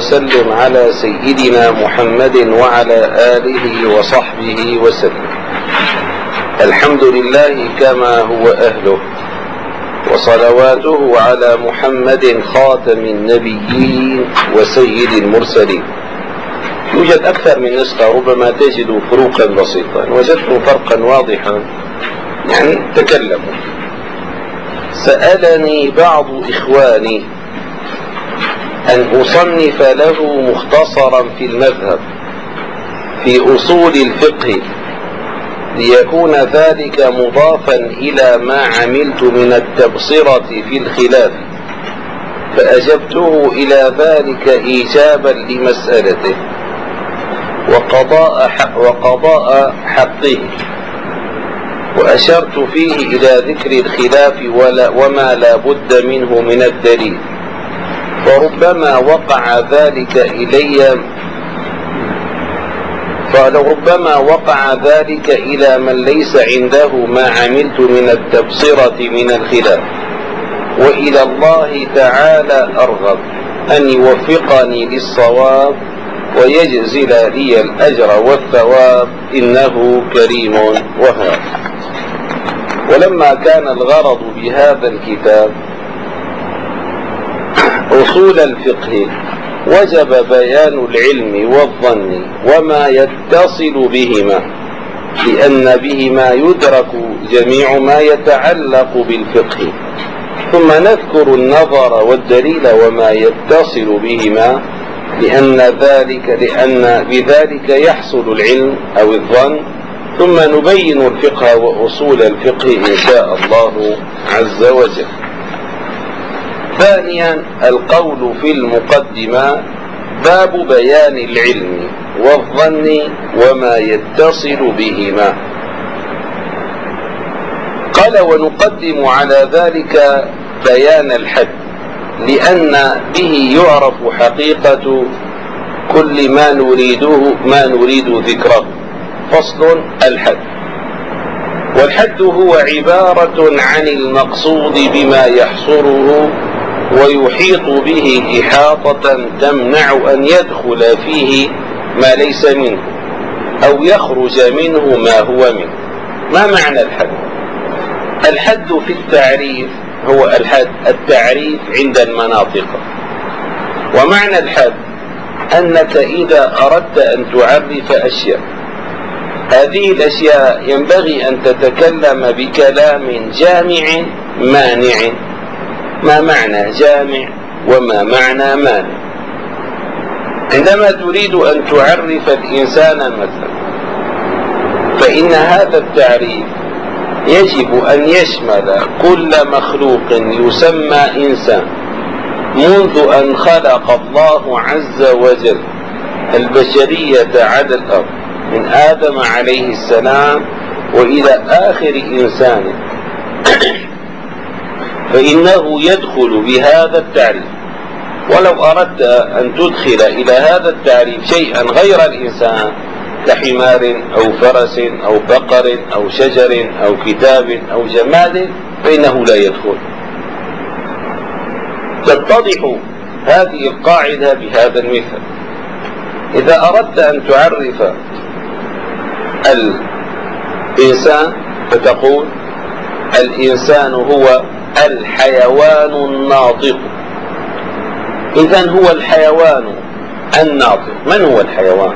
وسلم على سيدنا محمد وعلى آله وصحبه وسلم. الحمد لله كما هو أهله، وصلواته على محمد خاتم النبيين وسيد المرسلين. يوجد أكثر من نسخة، ربما تجد فروقا بسيطة. وجدت فرقا واضحا، يعني تكلموا. سألني بعض إخواني أن أصنف له مختصرا في المذهب في أصول الفقه، ليكون ذلك مضافا إلى ما عملت من التبصرة في الخلاف، فأجبته إلى ذلك إيجابا لمسألته وقضاء حقه، وأشرت فيه إلى ذكر الخلاف وما لا بد منه من الدليل، فربما وقع ذلك إلى من ليس عنده ما عملت من التبصرة من الخلاف، وإلى الله تعالى أرغب أن يوفقني للصواب ويجزل لي الأجر والثواب، إنه كريم وهاب. ولما كان الغرض بهذا الكتاب أصول الفقه، وجب بيان العلم والظن وما يتصل بهما، لأن بهما يدرك جميع ما يتعلق بالفقه، ثم نذكر النظر والدليل وما يتصل بهما، لأن بذلك يحصل العلم أو الظن، ثم نبين الفقه وأصول الفقه إن شاء الله عز وجل. ثانيا، القول في المقدمة، باب بيان العلم والظن وما يتصل بهما. قال: ونقدم على ذلك بيان الحد، لأن به يعرف حقيقة كل ما نريد ذكره. فصل: الحد. والحد هو عبارة عن المقصود بما يحصره ويحيط به إحاطة تمنع أن يدخل فيه ما ليس منه أو يخرج منه ما هو منه. ما معنى الحد؟ الحد في التعريف هو التعريف عند المناطق. ومعنى الحد أنك إذا أردت أن تعرف أشياء، هذه الأشياء ينبغي أن تتكلم بكلام جامع مانع. ما معنى جامع وما معنى مانع؟ عندما تريد أن تعرف الإنسان مثلا، فإن هذا التعريف يجب أن يشمل كل مخلوق يسمى إنسان منذ أن خلق الله عز وجل البشرية على الأرض من آدم عليه السلام وإلى آخر إنسان، فإنه يدخل بهذا التعريف. ولو أردت أن تدخل إلى هذا التعريف شيئا غير الإنسان كحمار أو فرس أو بقر أو شجر أو كتاب أو جماد، فإنه لا يدخل. تتضح هذه القاعدة بهذا المثال: إذا أردت أن تعرف الإنسان فتقول: الإنسان هو الحيوان الناطق. إذن هو الحيوان الناطق. من هو الحيوان؟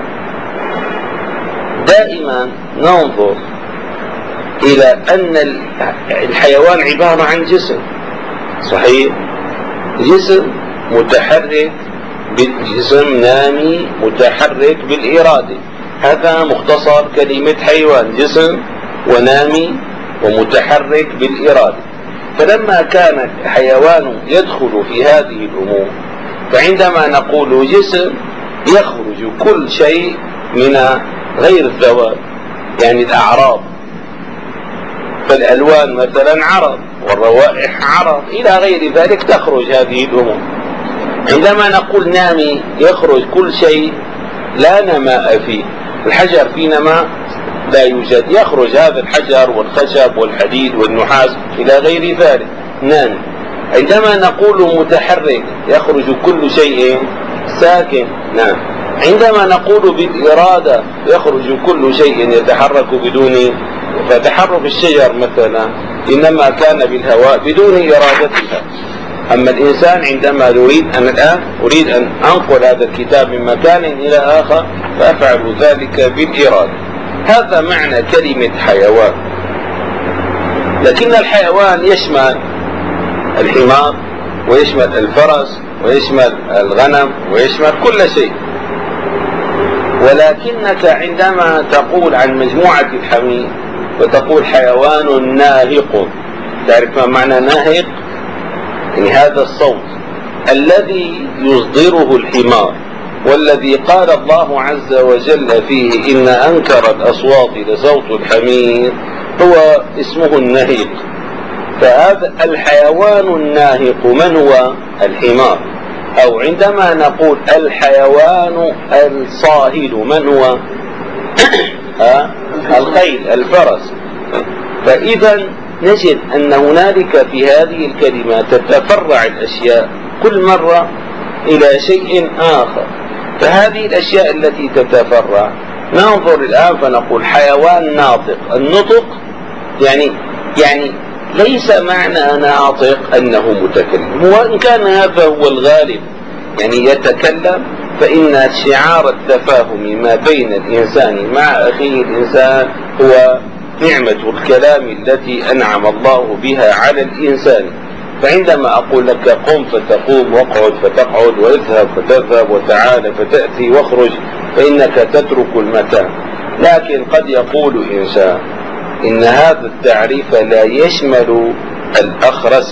دائما ننظر إلى أن الحيوان عبارة عن جسم، صحيح؟ جسم متحرك، جسم نامي متحرك بالإرادة. هذا مختصر كلمة حيوان: جسم ونامي ومتحرك بالإرادة. فلما كان حيوان يدخل في هذه الأمور، فعندما نقول جسم يخرج كل شيء من غير الذوات، يعني الأعراض. فالألوان مثلا عرض، والروائح عرض، إلى غير ذلك تخرج هذه الأمور. عندما نقول نامي يخرج كل شيء لا نماء فيه. الحجر في نماء لا يوجد، يخرج هذا الحجر والخشب والحديد والنحاس إلى غير ذلك، نامي. عندما نقول متحرك يخرج كل شيء ساكن. نعم. عندما نقول بالإرادة يخرج كل شيء يتحرك بدون، فتحرك الشجر مثلا إنما كان بالهواء بدون إرادتها. أما الإنسان عندما أريد أن أنقل هذا الكتاب من مكان إلى آخر فأفعل ذلك بالإرادة. هذا معنى كلمة حيوان. لكن الحيوان يشمل الحمار ويشمل الفرس ويشمل الغنم ويشمل كل شيء. ولكنك عندما تقول عن مجموعة الحمير وتقول حيوان ناهق، تعرف ما معنى ناهق؟ يعني هذا الصوت الذي يصدره الحمار والذي قال الله عز وجل فيه إن أنكر الأصوات لصوت الحمير هو اسمه النهيق. فهذا الحيوان الناهق من هو؟ الحمار. أو عندما نقول الحيوان الصاهل من هو؟ الخيل، الفرس. فإذا نجد أن هنالك في هذه الكلمة تتفرع الأشياء كل مرة إلى شيء آخر. فهذه الأشياء التي تتفرع ننظر الآن فنقول حيوان ناطق. النطق يعني ليس معنى ناطق أنه متكلم، وإن كان هذا هو الغالب، يعني يتكلم، فإن شعار التفاهم ما بين الإنسان مع أخيه الإنسان هو نعمة الكلام التي أنعم الله بها على الإنسان. فعندما أقول لك قم فتقوم، واقعد فتقعد، واذهب فتذهب، وتعال فتأتي، واخرج، فإنك تترك المكان. لكن قد يقول إنسان إن هذا التعريف لا يشمل الأخرس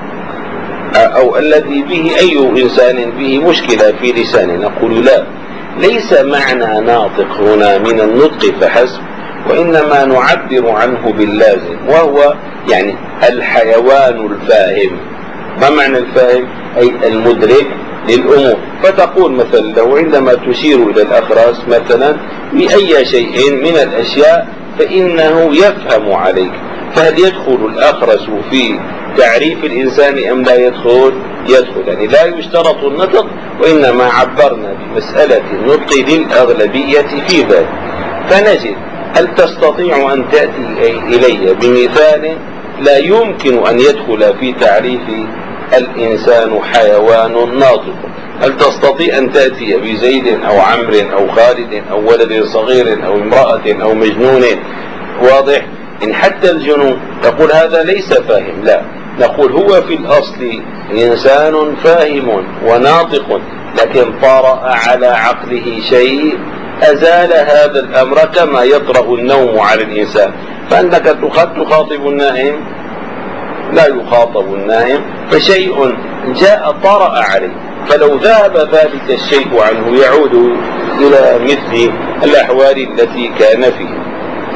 أو الذي به أي إنسان به مشكلة في لسانه. نقول لا، ليس معنى ناطق هنا من النطق فحسب، وإنما نعبر عنه باللازم، وهو يعني الحيوان الفاهم. ما معنى الفاهم؟ أي المدرك للأمور. فتقول مثلا لو عندما تشير إلى الأخرس مثلا بأي شيء من الأشياء فإنه يفهم عليك. فهل يدخل الأخرس في تعريف الإنسان أم لا يدخل؟ يدخل. يعني لا يشترط النطق، وإنما عبرنا بمسألة النطق للأغلبية في ذلك. فنجد هل تستطيع أن تأتي إلي بمثال لا يمكن أن يدخل في تعريف الإنسان حيوان ناطق؟ هل تستطيع أن تأتي بزيد أو عمرو أو خالد أو ولد صغير أو امرأة أو مجنون؟ واضح؟ إن حتى الجنون تقول هذا ليس فاهم، لا، نقول هو في الأصل إنسان فاهم وناطق، لكن طرأ على عقله شيء أزال هذا الأمر، كما يطرأ النوم على الإنسان. فأنك تخاطب النائم؟ لا يخاطب النائم، فشيء جاء طرأ عليه، فلو ذهب ذلك الشيء عنه يعود إلى مثل الأحوال التي كان فيها.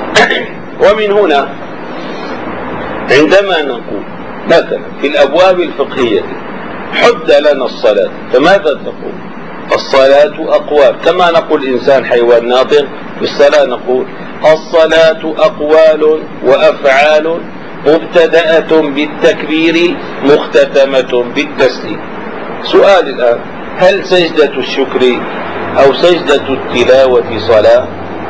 ومن هنا عندما نقول مثلا في الأبواب الفقهية حد لنا الصلاة، فماذا تقول؟ الصلاة أقوال، كما نقول إنسان حيوان ناطق، بالصلاة نقول الصلاة أقوال وأفعال مبتدأة بالتكبير مختتمة بالتسليم. سؤال الآن، هل سجدة الشكر أو سجدة التلاوة صلاة؟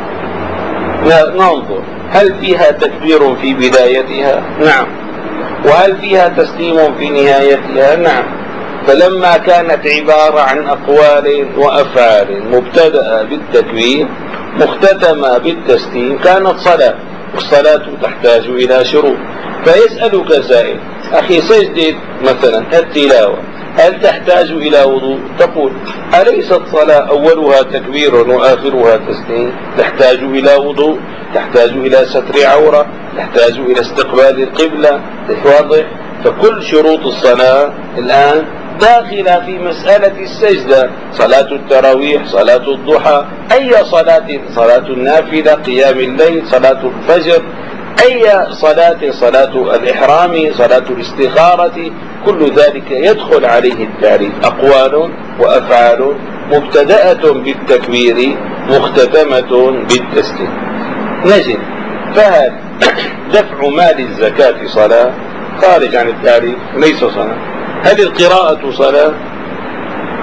ننظر، هل فيها تكبير في بدايتها؟ نعم. وهل فيها تسليم في نهايتها؟ نعم. فلما كانت عبارة عن أقوال وأفعال مبتدأة بالتكبير مختتمة بالتسليم كانت صلاة، والصلاة تحتاج إلى شروط. فيسألك سائل، أخي سجدة مثلا التلاوة هل تحتاج إلى وضوء؟ تقول أليست صلاة أولها تكبير وآخرها تسليم؟ تحتاج إلى وضوء، تحتاج إلى ستر عورة، تحتاج إلى استقبال القبلة. واضح؟ فكل شروط الصلاة الآن داخلة في مسألة السجدة. صلاة التراويح، صلاة الضحى، أي صلاة، صلاة النافلة، قيام الليل، صلاة الفجر، أي صلاة، صلاة الإحرام، صلاة الاستخارة، كل ذلك يدخل عليه التعريف أقوال وأفعال مبتدأة بالتكبير مختتمة بالتسليم. نجد فهل دفع مال الزكاة صلاة؟ خارج عن التعريف، ليس صلاة. هل القراءة صلاة؟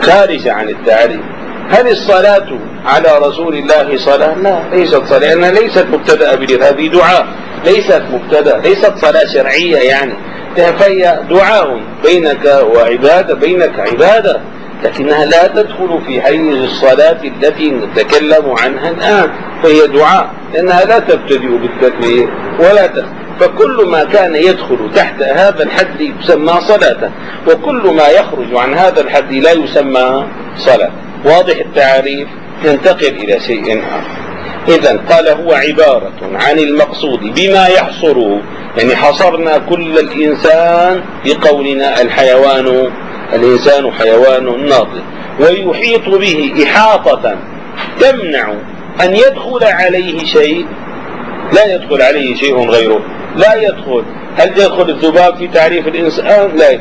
خارجة عن التعريف. هل الصلاة على رسول الله صلاة؟ لا، ليست صلاة، لأنها ليست مبتدأ به، هذه دعاء، ليست مبتدأ، ليست صلاة شرعية يعني، فهي دعاء بينك وعبادة، بينك عبادة، لكنها لا تدخل في حيز الصلاة التي نتكلم عنها الآن، فهي دعاء لأنها لا تبتدئ بالتكبير ولا تخرج. فكل ما كان يدخل تحت هذا الحد يسمى صلاة، وكل ما يخرج عن هذا الحد لا يسمى صلاة. واضح التعريف؟ ننتقل إلى شيء آخر. إذن قال هو عبارة عن المقصود بما يحصره، يعني حصرنا كل الإنسان بقولنا الإنسان حيوان ناطق، ويحيط به إحاطة تمنع أن يدخل عليه شيء، لا يدخل عليه شيء غيره، لا يدخل. هل يدخل الذباب في تعريف الإنسان؟ لا.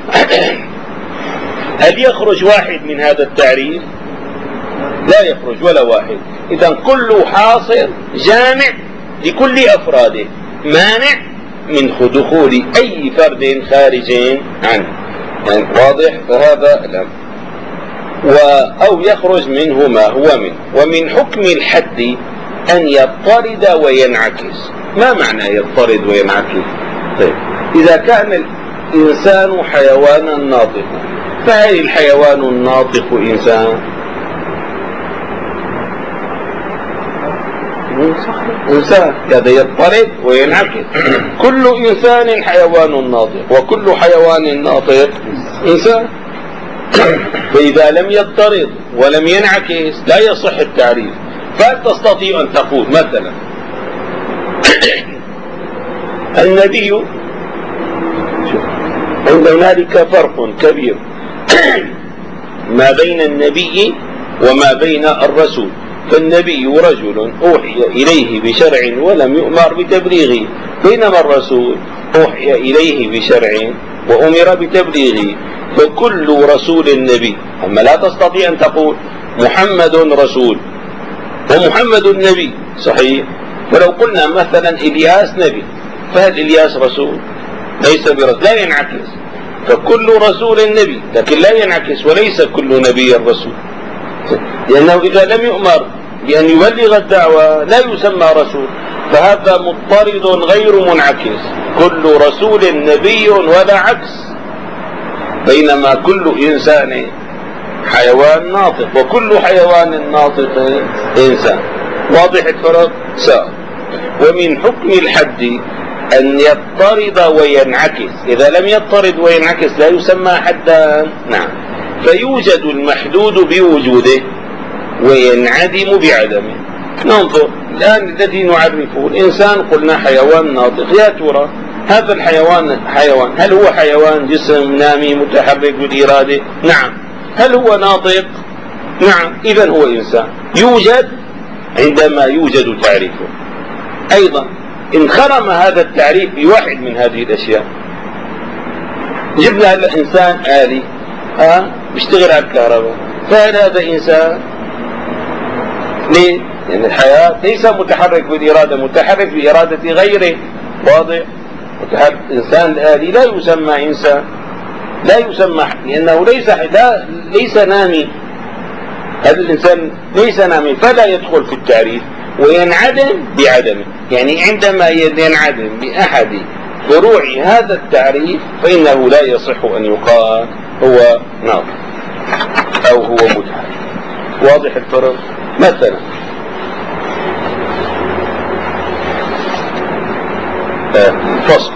هل يخرج واحد من هذا التعريف؟ لا يخرج ولا واحد. إذن كله حاصر جامع لكل أفراده، مانع من دخول أي فرد خارج عنه، يعني واضح. فهذا الأمر. أو يخرج منه ما هو منه. ومن حكم الحد أن يضطرد وينعكس. ما معنى يضطرد وينعكس؟ طيب، إذا كان الإنسان حيوانا ناطقا، فهل الحيوان الناطق إنسان؟ إنسان، هذا يضطرد وينعكس. كل إنسان حيوان ناطق، وكل حيوان ناطق إنسان. فإذا لم يضطرد ولم ينعكس لا يصح التعريف. فتستطيع أن تقول مثلا النبي، عند هنالك فرق كبير ما بين النبي وما بين الرسول. فالنبي رجل أوحي إليه بشرع ولم يؤمر بتبليغه، بينما الرسول أوحي إليه بشرع وأمر بتبليغه. فكل رسول نبي. أما لا تستطيع أن تقول محمد رسول ومحمد نبي، صحيح؟ ولو قلنا مثلا إلياس نبي، فهل إلياس رسول؟ ليس برسول، لا ينعكس. فكل رسول نبي، لكن لا ينعكس، وليس كل نبي رسول، لأنه إذا لم يؤمر بأن يبلغ الدعوة لا يسمى رسول. فهذا مضطرد غير منعكس، كل رسول نبي ولا عكس، بينما كل إنسان حيوان ناطق، وكل حيوان ناطق إنسان. واضح الفرق؟ ومن حكم الحد أن يضطرد وينعكس. إذا لم يضطرد وينعكس لا يسمى حدا. نعم. فيوجد المحدود بوجوده وينعدم بعدمه. ننظر الآن الذي نعرفه الإنسان، قلنا حيوان ناطق. يا ترى هذا الحيوان حيوان، هل هو حيوان جسم نامي متحرك بالإرادة؟ نعم. هل هو ناطق؟ نعم. إذن هو إنسان، يوجد عندما يوجد تعريفه. أيضا إن خرم هذا التعريف بواحد من هذه الأشياء، جبنا الإنسان آلي بيشتغل على الكهرباء، فهل هذا إنسان؟ ليه؟ لأن الحياة ليس متحرك بالإرادة، متحرك بإرادة غيره. واضح؟ الإنسان الآلي لا يسمى إنسان، لا يسمى، لأنه ليس نامي. هذا الإنسان ليس نامي، فلا يدخل في التعريف، وينعدم بعدمه. يعني عندما ينعدم بأحد فروع هذا التعريف فإنه لا يصح أن يقال هو ناطق أو هو متحرك. واضح الفرق؟ مثلا فصل.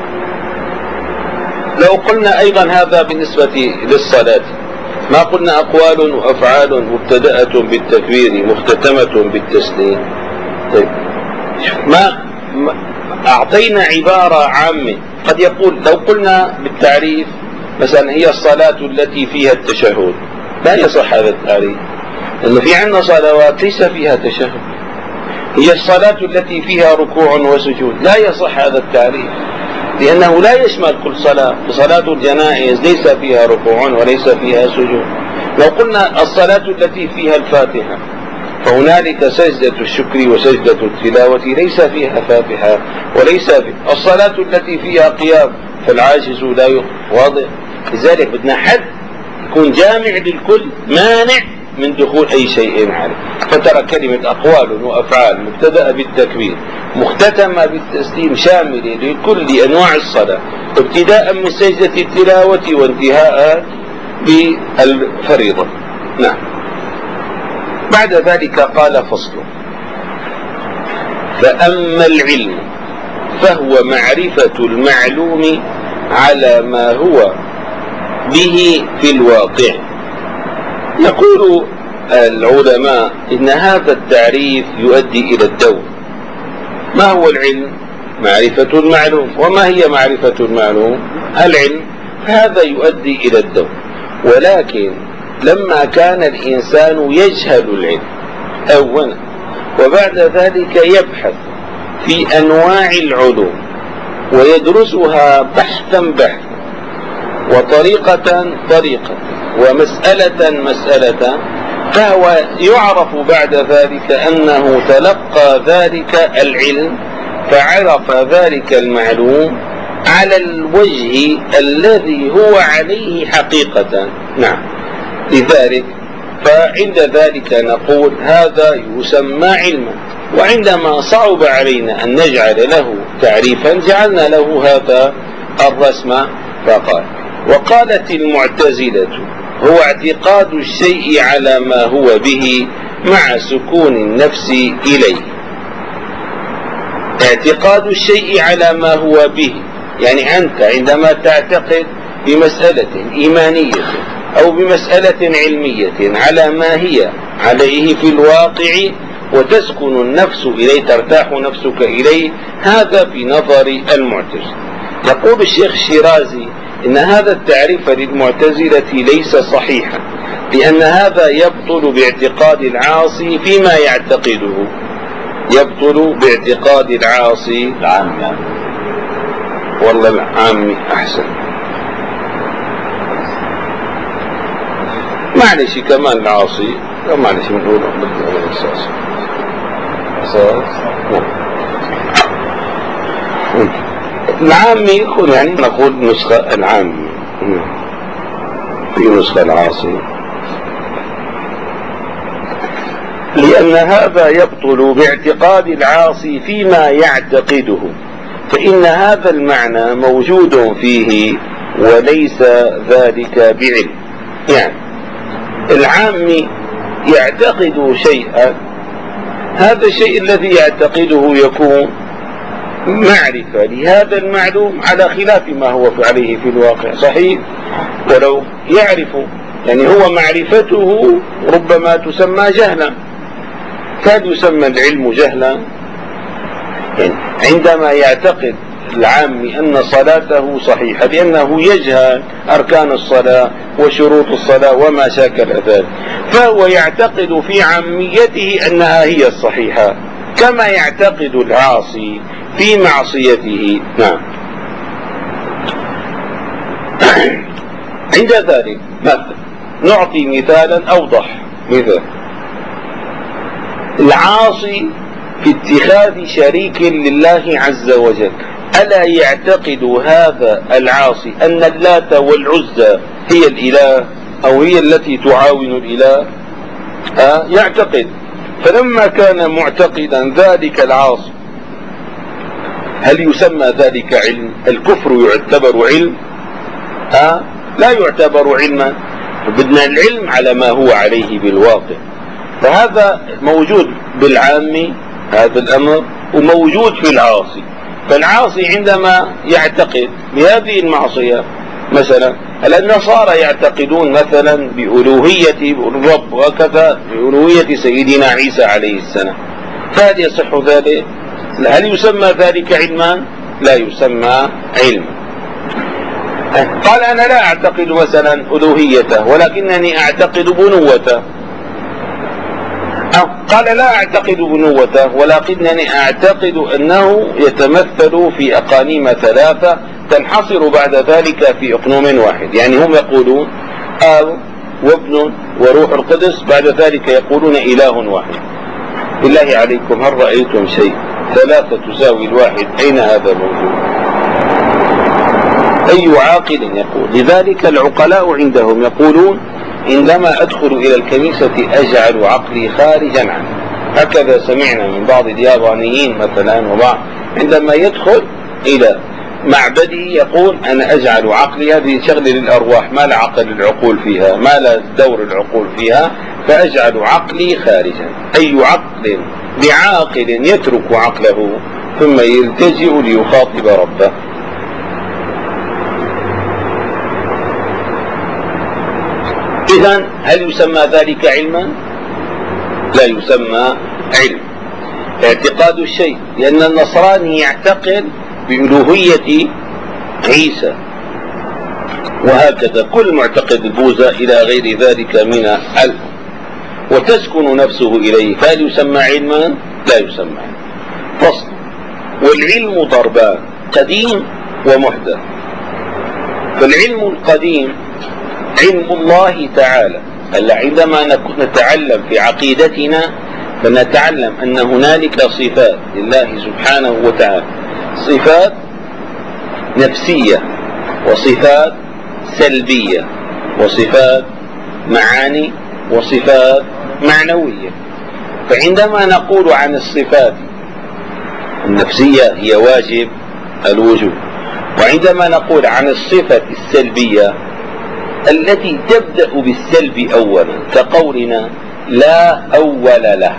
لو قلنا أيضا هذا بالنسبة للصلاة، ما قلنا أقوال وأفعال مبتدأة بالتكبير مختتمة بالتسليم. طيب، ما أعطينا عبارة عامة. قد يقول لو قلنا بالتعريف مثلا هي الصلاة التي فيها التشهد، لا يصح هذا التعريف، لأن في عندنا صلوات ليس فيها تشهد. هي الصلاة التي فيها ركوع وسجود، لا يصح هذا التعريف، لأنه لا يشمل كل صلاة. صلاة الجنائز ليس فيها ركوع وليس فيها سجود. لو قلنا الصلاة التي فيها الفاتحة، فهنالك سجدة الشكر وسجدة التلاوة ليس فيها فاتحة وليس فيها. الصلاة التي فيها قيام فالعاجز لا يقوم. واضح؟ لذلك بدنا حد يكون جامع للكل مانع من دخول أي شيء عليه. فترى كلمة أقوال وأفعال مبتدأ بالتكبير مختتمة بالتسليم شاملة لكل أنواع الصلاة، ابتداء من سجدة التلاوة وانتهاء بالفريضة. نعم. بعد ذلك قال فصل: فأما العلم فهو معرفة المعلوم على ما هو به في الواقع. يقول العلماء إن هذا التعريف يؤدي إلى الدور. ما هو العلم؟ معرفة المعلوم. وما هي معرفة المعلوم؟ العلم. هذا يؤدي إلى الدور. ولكن لما كان الإنسان يجهل العلم أولا وبعد ذلك يبحث في أنواع العلوم ويدرسها بحثا وطريقة ومسألة، فهو يعرف بعد ذلك أنه تلقى ذلك العلم فعرف ذلك المعلوم على الوجه الذي هو عليه حقيقة. نعم. لذلك فعند ذلك نقول هذا يسمى علما. وعندما صعب علينا أن نجعل له تعريفا جعلنا له هذا الرسم فقال: وقالت المعتزلة هو اعتقاد الشيء على ما هو به مع سكون النفس إليه. اعتقاد الشيء على ما هو به، يعني أنت عندما تعتقد بمسألة إيمانية أو بمسألة علمية على ما هي عليه في الواقع وتسكن النفس إليه، ترتاح نفسك إليه، هذا في نظر المعتزلة. يقول الشيخ الشيرازي إن هذا التعريف للمعتزلة ليس صحيحا، لأن هذا يبطل باعتقاد العاصي فيما يعتقده. يبطل باعتقاد العاصي العام. والله العام أحسن. معلش كمان العاصي، معلش بنقول الأساس. العامي يعني نقول نسخة العامي، في نسخة العاصي، لأن هذا يبطل باعتقاد العاصي فيما يعتقده، فإن هذا المعنى موجود فيه وليس ذلك بعلم. يعني العامي يعتقد شيئا، هذا الشيء الذي يعتقده يكون معرفة لهذا المعلوم على خلاف ما هو عليه في الواقع. صحيح؟ ولو يعرف، يعني هو معرفته ربما تسمى جهلا، فهل يسمى العلم جهلا؟ يعني عندما يعتقد العامي أن صلاته صحيحة لأنه يجهل أركان الصلاة وشروط الصلاة وما شاكل ذلك، فهو يعتقد في عاميته أنها هي الصحيحة كما يعتقد العاصي في معصيته. نعم. عند ذلك نعطي مثالا أوضح. مثال العاصي في اتخاذ شريك لله عز وجل، ألا يعتقد هذا العاصي أن اللات والعزى هي الإله أو هي التي تعاون الإله؟ يعتقد. فلما كان معتقدا ذلك العاصي، هل يسمى ذلك علم؟ الكفر يعتبر علم؟ لا يعتبر علما. بدنا العلم على ما هو عليه بالواقع. فهذا موجود بالعام هذا الأمر، وموجود في العاصي. فالعاصي عندما يعتقد بهذه المعصية، مثلا النصارى يعتقدون مثلا بألوهية الرب وكذا، بألوهية سيدنا عيسى عليه السلام، فهل يصح ذلك؟ هل يسمى ذلك علما؟ لا يسمى علما. قال أنا لا أعتقد مثلا ألوهيته ولكنني أعتقد بنوته. قال لا أعتقد بنوته ولكنني أعتقد أنه يتمثل في أقانيم ثلاثة تنحصر بعد ذلك في أقنوم واحد. يعني هم يقولون آب وابن وروح القدس، بعد ذلك يقولون إله واحد. بالله عليكم هل رأيتم شيء ثلاثة تساوي الواحد؟ أين هذا موجود؟ أي عاقل يقول. لذلك العقلاء عندهم يقولون عندما أدخل إلى الكنيسة أجعل عقلي خارجا عنه. هكذا سمعنا من بعض اليابانيين مثلا، وبعض عندما يدخل إلى معبده يقول أنا أجعل عقلي، هذه شغلة للأرواح ما لا عقل العقول فيها، ما لا دور العقول فيها، فأجعل عقلي خارجا. أي عقل بعاقل يترك عقله ثم يلتجئ ليخاطب ربه. إذن هل يسمى ذلك علما؟ لا يسمى علم. اعتقاد الشيء، لأن النصراني يعتقد بألوهية عيسى، وهكذا كل معتقد البوذا إلى غير ذلك من وتسكن نفسه إليه، فهل يسمى علما؟ لا يسمى علما. فصل. والعلم ضربان، قديم ومحدث. فالعلم القديم علم الله تعالى. هلا عندما نتعلم في عقيدتنا فنتعلم أن هنالك صفات لله سبحانه وتعالى، صفات نفسية وصفات سلبية وصفات معاني وصفات معنوية. فعندما نقول عن الصفات النفسية هي واجب الوجود، وعندما نقول عن الصفة السلبية التي تبدأ بالسلب أولا كقولنا لا أول له،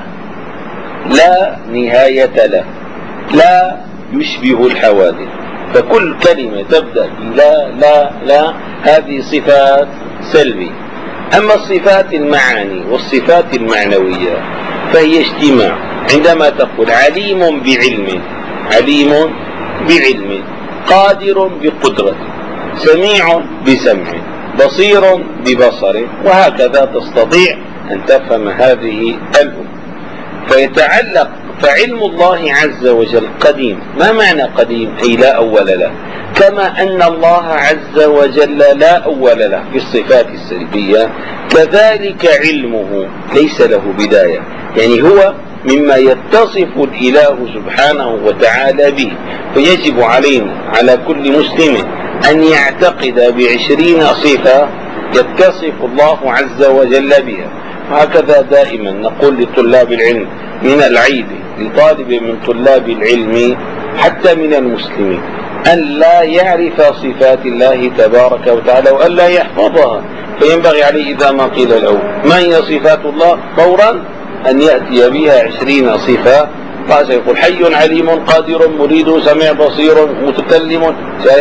لا نهاية له، لا يشبه الحوادث، فكل كلمة تبدأ بلا لا لا هذه صفات سلبية. أما الصفات المعاني والصفات المعنوية فهي اجتماع. عندما تقول عليم بعلم، عليم بعلم، قادر بقدرة، سميع بسمع، بصير ببصر، وهكذا تستطيع أن تفهم هذه الأمور. فيتعلق فعلم الله عز وجل قديم. ما معنى قديم؟ أي لا أول له، كما أن الله عز وجل لا أول له في الصفات السلبية، كذلك علمه ليس له بداية، يعني هو مما يتصف الإله سبحانه وتعالى به. فيجب علينا على كل مسلم أن يعتقد ب20 صفة يتصف الله عز وجل بها. وهكذا دائما نقول لطلاب العلم من العيب لطالب من طلاب العلم حتى من المسلمين أن لا يعرف صفات الله تبارك وتعالى وأن لا يحفظها. فينبغي عليه إذا ما قيل له ما هي صفات الله فورا أن يأتي بها 20 صفة. فسيقول حي عليم قادر مريد سميع بصير متكلم.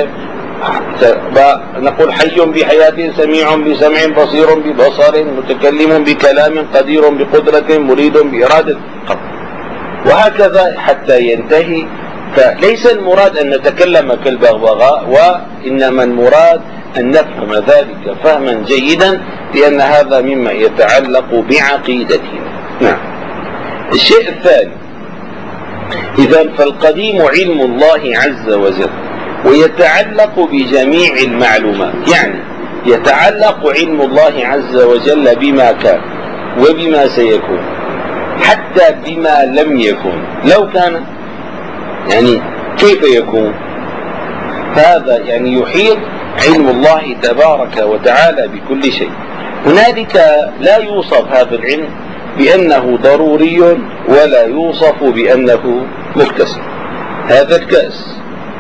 نقول حي بحياة سميع بسمع بصير ببصر متكلم بكلام قدير بقدرة مريد بإرادة، وهكذا حتى ينتهي. فليس المراد أن نتكلم كالبغبغاء، وإنما المراد أن نفهم ذلك فهما جيدا، لأن هذا مما يتعلق بعقيدتنا. نعم. الشيء الثاني، إذن فالقديم علم الله عز وجل ويتعلق بجميع المعلومات، يعني يتعلق علم الله عز وجل بما كان وبما سيكون حتى بما لم يكن. لو كان يعني كيف يكون؟ هذا يعني يحيط علم الله تبارك وتعالى بكل شيء. هنالك لا يوصف هذا العلم بأنه ضروري ولا يوصف بأنه مكتسب. هذا الكأس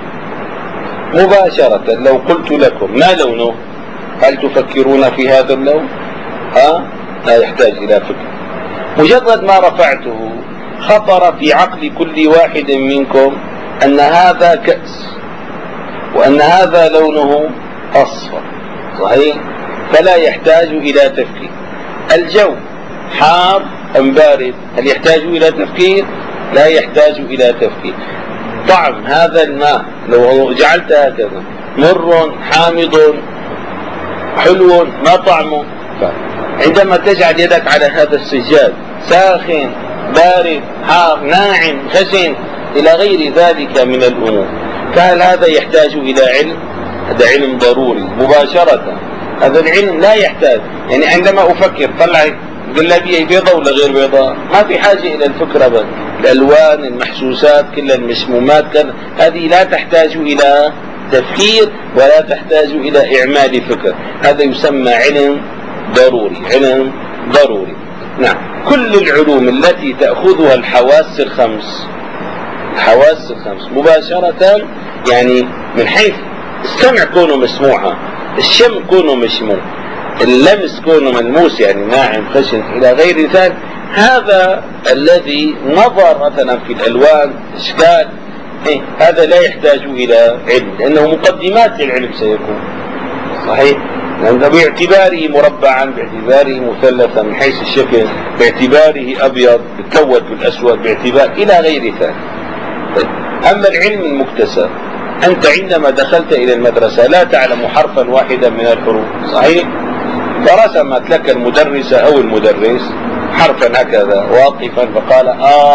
مباشرة لو قلت لكم ما لونه هل تفكرون في هذا اللون؟ لا يحتاج إلى فكر. مجرد ما رفعته خطر في عقل كل واحد منكم أن هذا كأس وأن هذا لونه أصفر، صحيح؟ فلا يحتاج إلى تفكير. الجو حار أم بارد هل يحتاج إلى تفكير؟ لا يحتاج إلى تفكير. طعم هذا الماء لو جعلت هكذا مر حامض حلو ما طعمه؟ عندما تجعل يدك على هذا السجاد ساخن بارد حار ناعم خشن إلى غير ذلك من الأمور، فهل هذا يحتاج إلى علم؟ هذا علم ضروري مباشرة. هذا العلم لا يحتاج، يعني عندما أفكر طلع جلابية بيضاء ولا غير بيضاء ما في حاجة إلى الفكرة بس. الألوان المحسوسات كل المسمومات هذه لا تحتاج إلى تفكير ولا تحتاج إلى إعمال فكر. هذا يسمى علم ضروري، علم ضروري. نعم. كل العلوم التي تأخذها الحواس الخمس، الحواس الخمس مباشرة، يعني من حيث السمع كونه مسموعا، الشم كونه مشموع، اللمس كونه ملموس يعني ناعم خشن إلى غير ذلك، هذا الذي نظر مثلا في الألوان إشكال، هذا لا يحتاج إلى علم، لأنه مقدمات للعلم سيكون صحيح، لأنه باعتباره مربعا، باعتباره مثلثا من حيث الشكل، باعتباره أبيض بالتوت بالأسود، باعتبار إلى غير ذلك. أما العلم المكتسب، أنت عندما دخلت إلى المدرسة لا تعلم حرفا واحدا من الحروف صحيح، فرسمت لك المدرسة أو المدرس حرفا هكذا واقفا فقال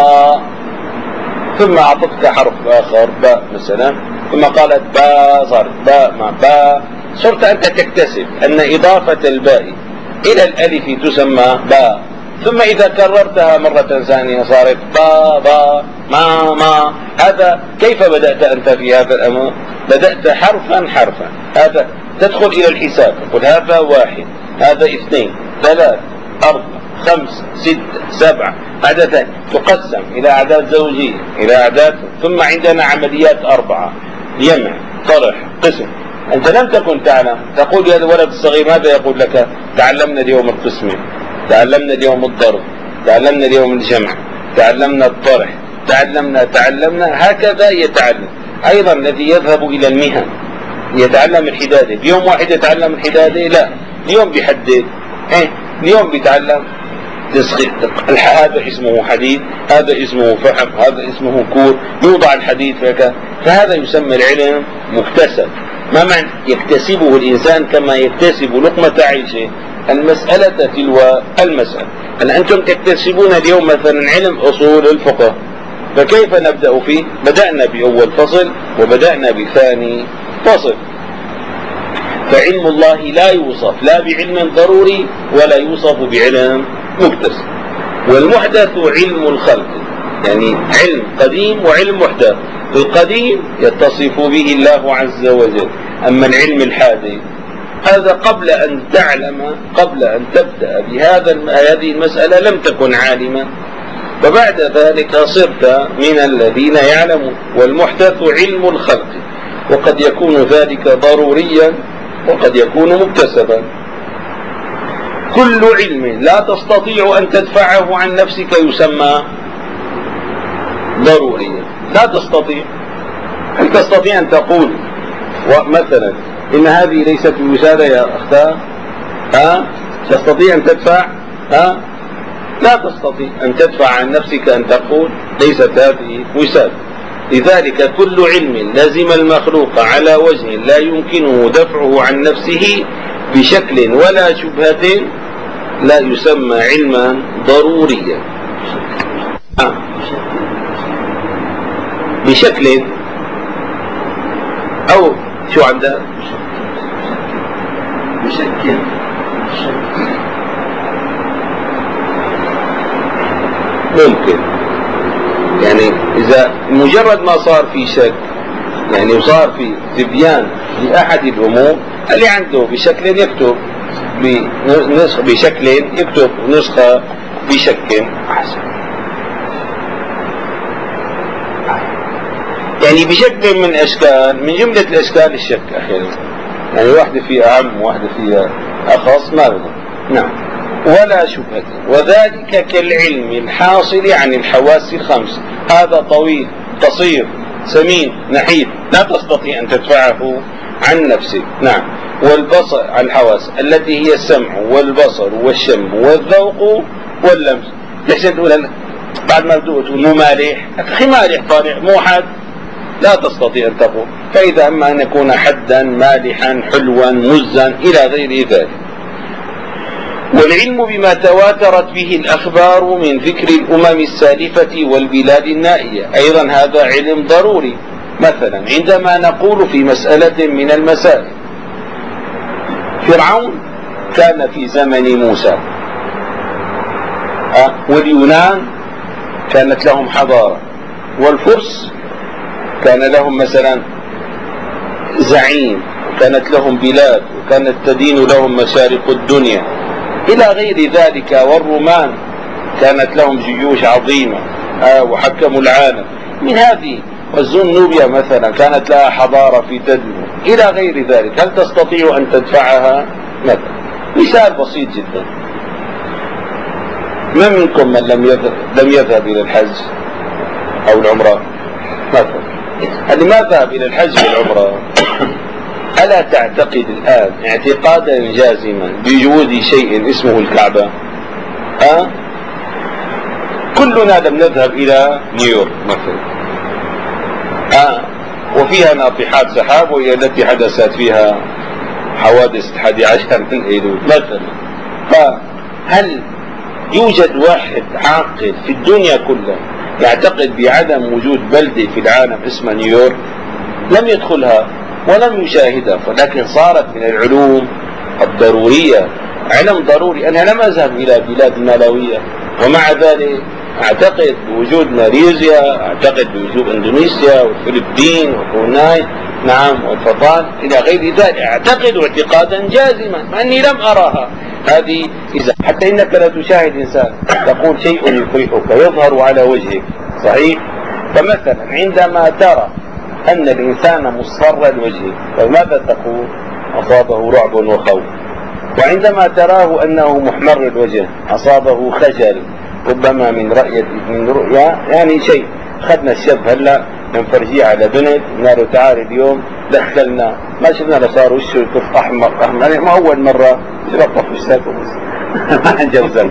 ثم أعطتك حرف آخر باء مثلا، ثم قالت باء، صارت باء مع باء، صرت أنت تكتسب أن إضافة الباء إلى الألف تسمى باء، ثم إذا كررتها مرة ثانية صارت باء باء ما. هذا كيف بدأت أنت في هذا الأمر؟ بدأت حرفا حرفا. هذا تدخل إلى الحساب، تقول هذا 1، هذا 2، 3، 4، 5، 6، 7، عددا تقسم إلى أعداد زوجية، إلى أعداد، ثم عندنا عمليات 4، جمع، طرح، قسم. أنت لم تكن تعلم، تقول يا الولد الصغير ماذا يقول لك؟ تعلمنا اليوم القسمة، تعلمنا اليوم الضرب، تعلمنا اليوم الجمع، تعلمنا الطرح، تعلمنا هكذا يتعلم. أيضا الذي يذهب إلى المهن يتعلم الحدادة، بيوم واحد يتعلم الحدادة؟ لا، اليوم بيحدد، اليوم بيتعلم هذا اسمه حديد، هذا اسمه فحم، هذا اسمه كور، يوضع الحديد فهذا يسمى العلم مكتسب. ما معنى يكتسبه الإنسان كما يكتسب لقمة عيشه؟ المسألة تلو المسألة. هل أنتم تكتسبون اليوم مثلا علم أصول الفقه، فكيف نبدأ فيه؟ بدأنا بأول فصل وبدأنا بثاني فصل. فعلم الله لا يوصف لا بعلم ضروري ولا يوصف بعلم مكتسب. والمحدث علم الخلق، يعني علم قديم وعلم محدث. القديم يتصف به الله عز وجل، أما العلم الحادث هذا قبل أن تعلم، قبل أن تبدأ هذه المسألة لم تكن عالما، وبعد ذلك صرت من الذين يعلمون. والمحدث علم الخلق، وقد يكون ذلك ضروريا وقد يكون مكتسبا. كل علم لا تستطيع أن تدفعه عن نفسك يسمى ضروريا. لا تستطيع. هل تستطيع أن تقول مثلا إن هذه ليست بوسادة يا أختاه؟ تستطيع أن تدفع؟ لا تستطيع أن تدفع عن نفسك أن تقول ليست هذه وسادة. لذلك كل علم لازم المخلوق على وجه لا يمكنه دفعه عن نفسه بشكل ولا شبهة لا يسمى علما ضروريا. بشكل أو شو عندها؟ بشكل ممكن، يعني إذا مجرد ما صار في شك، يعني وصار في تبيان لأحد الأمور، اللي عنده بشكل يكتب بشكل يكتب نسخة بشكل أحسن، يعني بشكل من أشكال، من جملة الأشكال الشك أحيانا، يعني واحدة فيها أعم واحدة فيها أخص ما بدنا. نعم. ولا شبهة، وذلك كالعلم الحاصل عن الحواس الخمس. هذا طويل، قصير، سمين، نحيف، لا تستطيع أن تدفعه عن نفسك. نعم. والبصر عن الحواس التي هي السمع والبصر والشم والذوق واللمس. تحسن تقول بعد ما تقول مو مالح، أخي مالح طالع مو حد، لا تستطيع أن تقول. فإذا أما أن يكون حدا مالحا حلوا مزا إلى غير ذلك. والعلم بما تواترت به الأخبار من ذكر الأمم السالفة والبلاد النائية أيضا هذا علم ضروري. مثلا عندما نقول في مسألة من المسائل، فرعون كان في زمن موسى، واليونان كانت لهم حضارة، والفرس كان لهم مثلا زعيم، وكانت لهم بلاد، وكانت تدين لهم مشارق الدنيا إلى غير ذلك، والرومان كانت لهم جيوش عظيمة وحكموا العالم من هذه، والزنوبيا مثلا كانت لها حضارة في تدنو إلى غير ذلك. هل تستطيع أن تدفعها؟ مثلا مثال بسيط جدا، من منكم من لم يذهب إلى الحج أو العمرة مثلا؟ اللي ما ذهب إلى الحج والعمرة ألا تعتقد الآن اعتقادا جازما بوجود شيء اسمه الكعبة؟ كلنا لم نذهب إلى نيويورك مثلا، وفيها ناطحات سحاب، وهي التي حدثت فيها حوادث 11 من أيلول مثلا. فهل يوجد واحد عاقل في الدنيا كلها يعتقد بعدم وجود بلدة في العالم اسمها نيويورك؟ لم يدخلها ولم يشاهدها، ولكن صارت من العلوم الضرورية، علم ضروري. أنا لم أذهب إلى بلاد مالوية، ومع ذلك أعتقد بوجود ماليزيا، أعتقد بوجود إندونيسيا والفلبين وبروناي، نعم، والفطان إلى غير ذلك، أعتقد اعتقادا جازما مع أني لم أراها. هذه إذا حتى إنك لا تشاهد إنسان تقول شيء يفرحك يظهر على وجهك، صحيح؟ فمثلا عندما ترى أن الإنسان مصفر الوجه فماذا تقول؟ أصابه رعب وخوف. وعندما تراه أنه محمر الوجه أصابه خجل، ربما من رؤيا يعني شيء. أخذنا الشاب هلا نفرجيه على بنت قلنا تعال اليوم دخلنا، ما شفنا له صار وشه يطف أحمر يعني ما أول مرة يلطف وشك بس ما نجوزن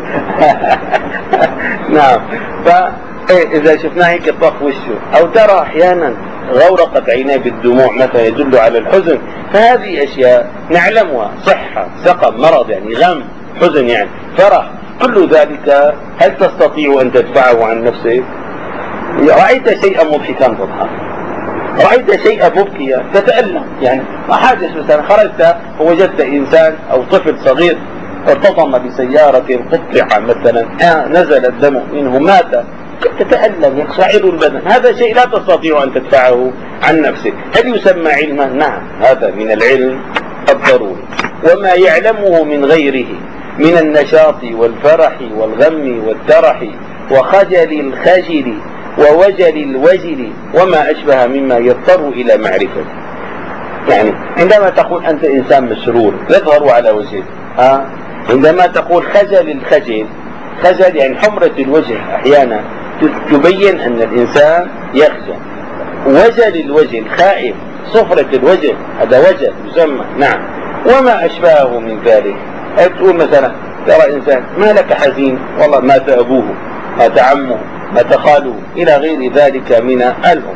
نعم. فإذا شفناه هيك طف وشه، أو ترى أحيانا غورقت عينيه بالدموع مثلا يدل على الحزن، فهذه أشياء نعلمها، صحة، سقم، مرض يعني غم، حزن يعني فرح، كل ذلك هل تستطيع أن تدفعه عن نفسك؟ رأيت شيئا مضحكا تضحك، رأيت شيئا مبكيا تتألم، يعني ما حادث مثلا خرجت ووجدت إنسان أو طفل صغير ارتطم بسيارة قطع مثلا نزل الدم منه مات، تتألم يقشعر البدن. هذا شيء لا تستطيع أن تدفعه عن نفسك. هل يسمى علما؟ نعم، هذا من العلم الضروري. وما يعلمه من غيره من النشاط والفرح والغم والترح وخجل الخجل ووجل الوجل وما أشبه مما يضطر إلى معرفته. يعني عندما تقول أنت إنسان مسرور يظهر على وجهك، عندما تقول خجل الخجل، خجل يعني حمرة الوجه أحيانا تبين أن الإنسان يخجل. وجل الوجه خائف، صفرة الوجه هذا وجل يسمى، نعم. وما أشبهه من ذلك، تقول مثلا ترى إنسان ما لك حزين، والله مات أبوه، مات عمه، مات خاله إلى غير ذلك من الأمور.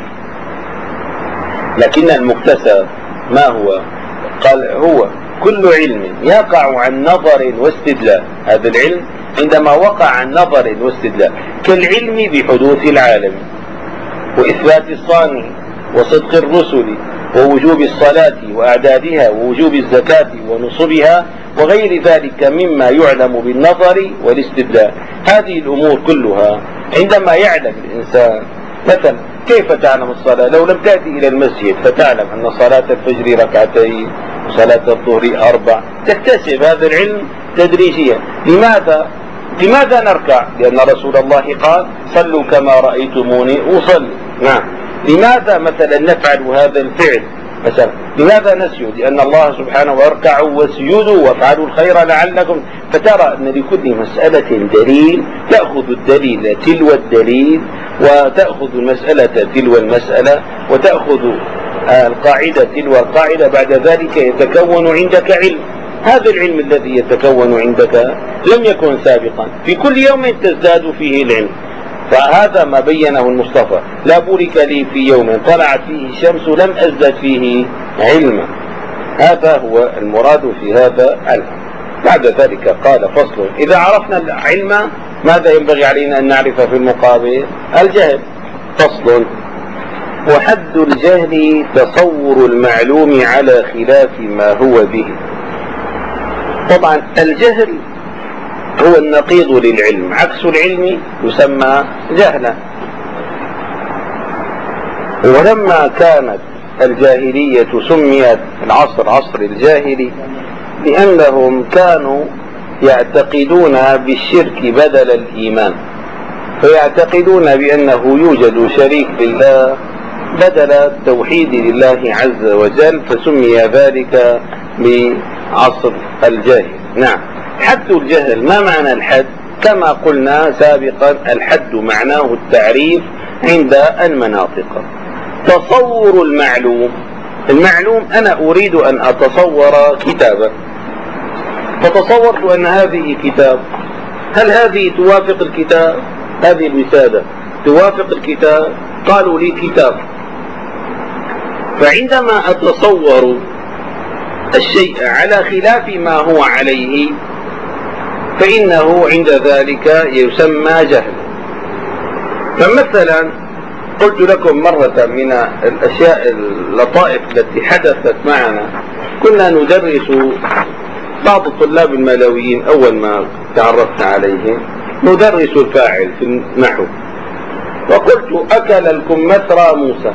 لكن المكتسب ما هو؟ قال هو كل علم يقع عن نظر واستدلال. هذا العلم عندما وقع عن نظر واستدلال كالعلم بحدوث العالم وإثبات الصانع وصدق الرسل ووجوب الصلاة وأعدادها ووجوب الزكاة ونصبها وغير ذلك مما يعلم بالنظر والاستدلال. هذه الأمور كلها عندما يعلم الإنسان، مثلا كيف تعلم الصلاة؟ لو لم تأتي إلى المسجد فتعلم أن صلاة الفجر ركعتين وصلاة الظهر 4، تكتسب هذا العلم تدريجيا. لماذا نركع؟ لأن رسول الله قال صلوا كما رأيتموني أصلي، نعم. لماذا مثلا نفعل هذا الفعل مثلا؟ لماذا نسجد؟ لأن الله سبحانه واركعوا واسجدوا وافعلوا الخير لعلكم. فترى أن لكل مسألة دليل، تأخذ الدليل تلو الدليل، وتأخذ المسألة تلو المسألة، وتأخذ القاعدة تلو القاعدة. بعد ذلك يتكون عندك علم. هذا العلم الذي يتكون عندك لم يكن سابقا، في كل يوم تزداد فيه العلم. فهذا ما بينه المصطفى: لا بورك لي في يوم طلعت فيه الشمس لم أزدد فيه علما. هذا هو المراد في هذا الأمر. بعد ذلك قال: فصل: إذا عرفنا العلم ماذا ينبغي علينا أن نعرف في المقابل؟ الجهل. فصل: وحد الجهل تصور المعلوم على خلاف ما هو به. طبعا الجهل هو النقيض للعلم، عكس العلم يسمى جهلا. ولما كانت الجاهلية سميت العصر عصر الجاهلي لأنهم كانوا يعتقدون بالشرك بدل الإيمان، فيعتقدون بأنه يوجد شريك لله بدل التوحيد لله عز وجل، فسمي ذلك بعصر الجاهل. نعم. حد الجهل، ما معنى الحد؟ كما قلنا سابقا الحد معناه التعريف عند المناطق. تصور المعلوم، المعلوم أنا أريد أن أتصور كتابا، فتصورت أن هذه كتاب، هل هذه توافق الكتاب؟ هذه الوسادة توافق الكتاب؟ قالوا لي كتاب. فعندما أتصور الشيء على خلاف ما هو عليه فإنه عند ذلك يسمى جهل. فمثلا قلت لكم مرة من الأشياء اللطائف التي حدثت معنا، كنا ندرس بعض الطلاب المالويين أول ما تعرفنا عليهم، ندرس الفاعل في النحو، وقلت أكل الكمثرى موسى.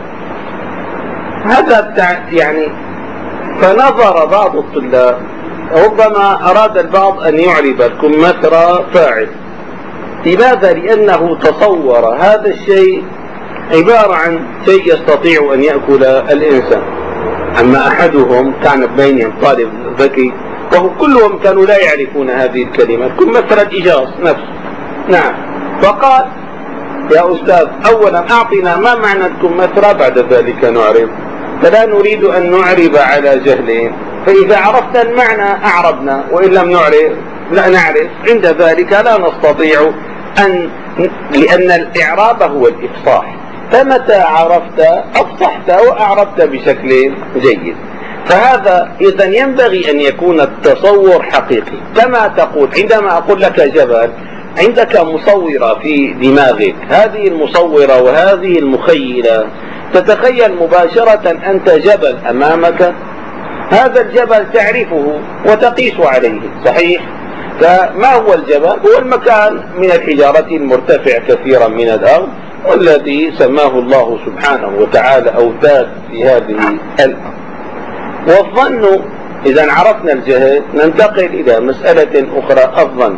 هذا يعني فنظر بعض الطلاب، ربما أراد البعض أن يعرب الكمثرى فاعل. لماذا؟ لأنه تصور هذا الشيء عبارة عن شيء يستطيع أن يأكل الإنسان. أما أحدهم كان بينهم طالب ذكي، وهم كلهم كانوا لا يعرفون هذه الكلمة، كمثرى الإجاز نفسه. نعم. فقال يا أستاذ أولا أعطنا ما معنى الكمثرى، بعد ذلك نعرب. فلا نريد أن نعرب على جهلين، فإذا عرفنا المعنى أعربنا، وإن لم نعرف لا نعرف، عند ذلك لا نستطيع لأن الإعراب هو الإفصاح، فمتى عرفت أفصحت وأعربت بشكل جيد. فهذا إذا ينبغي أن يكون التصور حقيقي، كما تقول عندما أقول لك جبل، عندك مصورة في دماغك، هذه المصورة وهذه المخيلة تتخيل مباشرة أنت جبل أمامك، هذا الجبل تعرفه وتقيس عليه، صحيح؟ فما هو الجبل؟ هو المكان من الحجارة المرتفع كثيرا من الأرض، والذي سماه الله سبحانه وتعالى أوتاد في هذه الأرض. والظن، إذا عرفنا الجهل ننتقل إلى مسألة أخرى، الظن.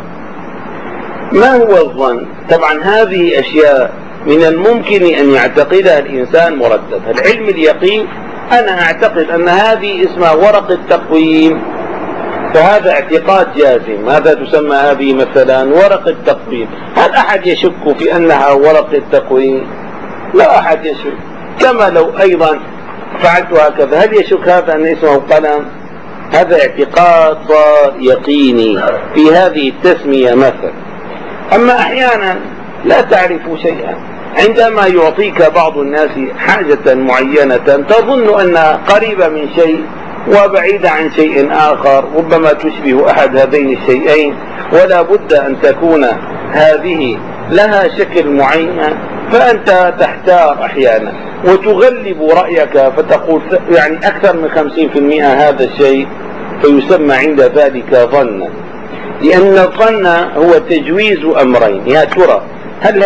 ما هو الظن؟ طبعا هذه أشياء من الممكن أن يعتقدها الإنسان مرتبة. العلم اليقين أنا أعتقد أن هذه اسمها ورقة تقويم، فهذا اعتقاد جازم، هذا تسمى هذه مثلا ورقة تقويم. هل أحد يشك في أنها ورقة تقويم؟ لا أحد يشك. كما لو أيضا فعلت هكذا، هل يشك هذا أن اسمه قلم؟ هذا اعتقاد يقيني في هذه التسمية مثلا. أما أحيانا لا تعرف شيئا، عندما يعطيك بعض الناس حاجة معينة تظن أنها قريبة من شيء وبعيدة عن شيء آخر، ربما تشبه أحد هذين الشيئين، ولا بد أن تكون هذه لها شكل معين، فأنت تحتار أحيانا وتغلب رأيك فتقول يعني أكثر من 50% هذا الشيء، فيسمى عند ذلك ظنا. لأن الظن هو تجويز أمرين، يا ترى هل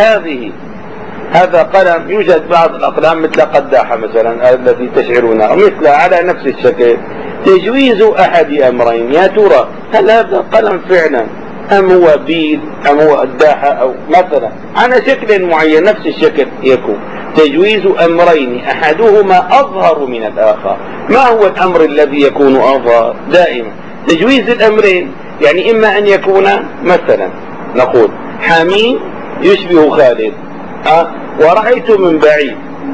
هذا قلم، يوجد بعض الأقلام مثل قداحة مثلا التي تشعرونها مثلها على نفس الشكل، تجويز أحد أمرين، يا ترى هل هذا قلم فعلا أم هو بيد أم هو قداحة أو مثلا على شكل معين نفس الشكل، يكون تجويز أمرين أحدهما أظهر من الآخر. ما هو الأمر الذي يكون أظهر؟ دائما تجويز الأمرين، يعني إما أن يكون مثلا نقول حميم يشبه خالد، ورأيت من بعيد،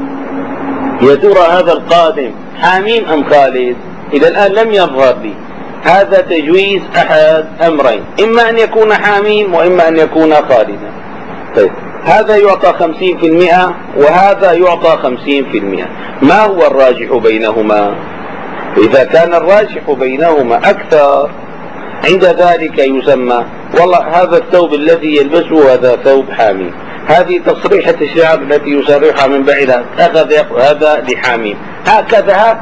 يا ترى هذا القادم حميم أم خالد؟ إلى الآن لم يظهر لي. هذا تجويز أحد أمرين، إما أن يكون حميم وإما أن يكون خالدا. طيب هذا يعطى 50% وهذا يعطى 50%، ما هو الراجح بينهما؟ إذا كان الراجح بينهما أكثر عند ذلك يسمى والله هذا الثوب الذي يلبسه هذا ثوب حاميم، هذه تصريحة الشعر التي يصرحها من بعيدها هذا لحاميم، هكذا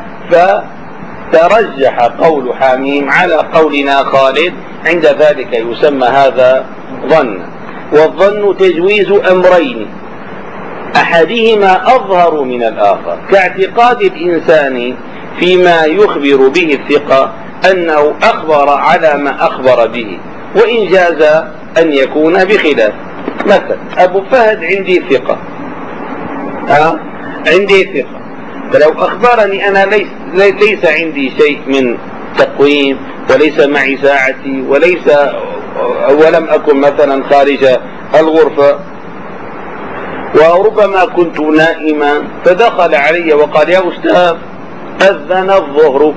فترجح قول حاميم على قولنا خالد، عند ذلك يسمى هذا ظن. والظن تجويز أمرين، أحدهما أظهر من الآخر، كاعتقاد الإنسان فيما يخبر به الثقة أنه أخبر على ما أخبر به، وإن جاز أن يكون بخلاف. مثلا أبو فهد عندي ثقة، عندي ثقة، فلو أخبرني أنا ليس عندي شيء من تقويم، وليس معي ساعتي، ولم أكن مثلا خارج الغرفة، وربما كنت نائما، فدخل علي وقال يا أستاذ أذن الظهر،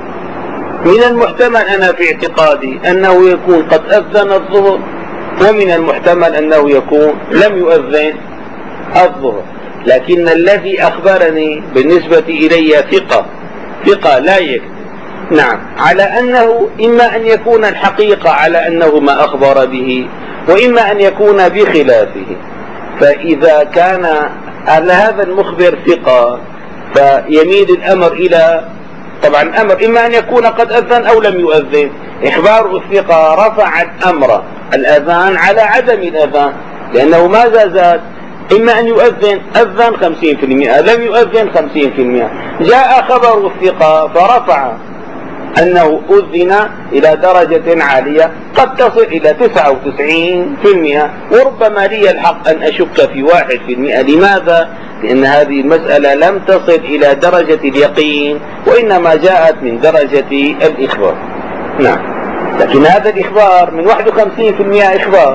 من المحتمل أنا في اعتقادي أنه يكون قد أذن الظهر، ومن المحتمل أنه يكون لم يؤذن الظهر، لكن الذي أخبرني بالنسبة إلي ثقة لا يكذب. نعم، على أنه إما أن يكون الحقيقة على أنه ما أخبر به، وإما أن يكون بخلافه. فإذا كان على هذا المخبر ثقة فيميل الأمر إلى، طبعا الأمر إما أن يكون قد أذن أو لم يؤذن. إخبار الثقة رفع الأمر الأذان على عدم الأذان، لأنه ماذا زاد؟ إما أن يؤذن، أذن 50%، لم يؤذن 50%. جاء خبر الثقة فرفع أنه أذن إلى درجة عالية قد تصل إلى 99%، وربما لي الحق أن أشك في 1%. لماذا؟ لأن هذه المسألة لم تصل إلى درجة اليقين، وإنما جاءت من درجة الإخبار. نعم، لكن هذا الإخبار من 51% إخبار،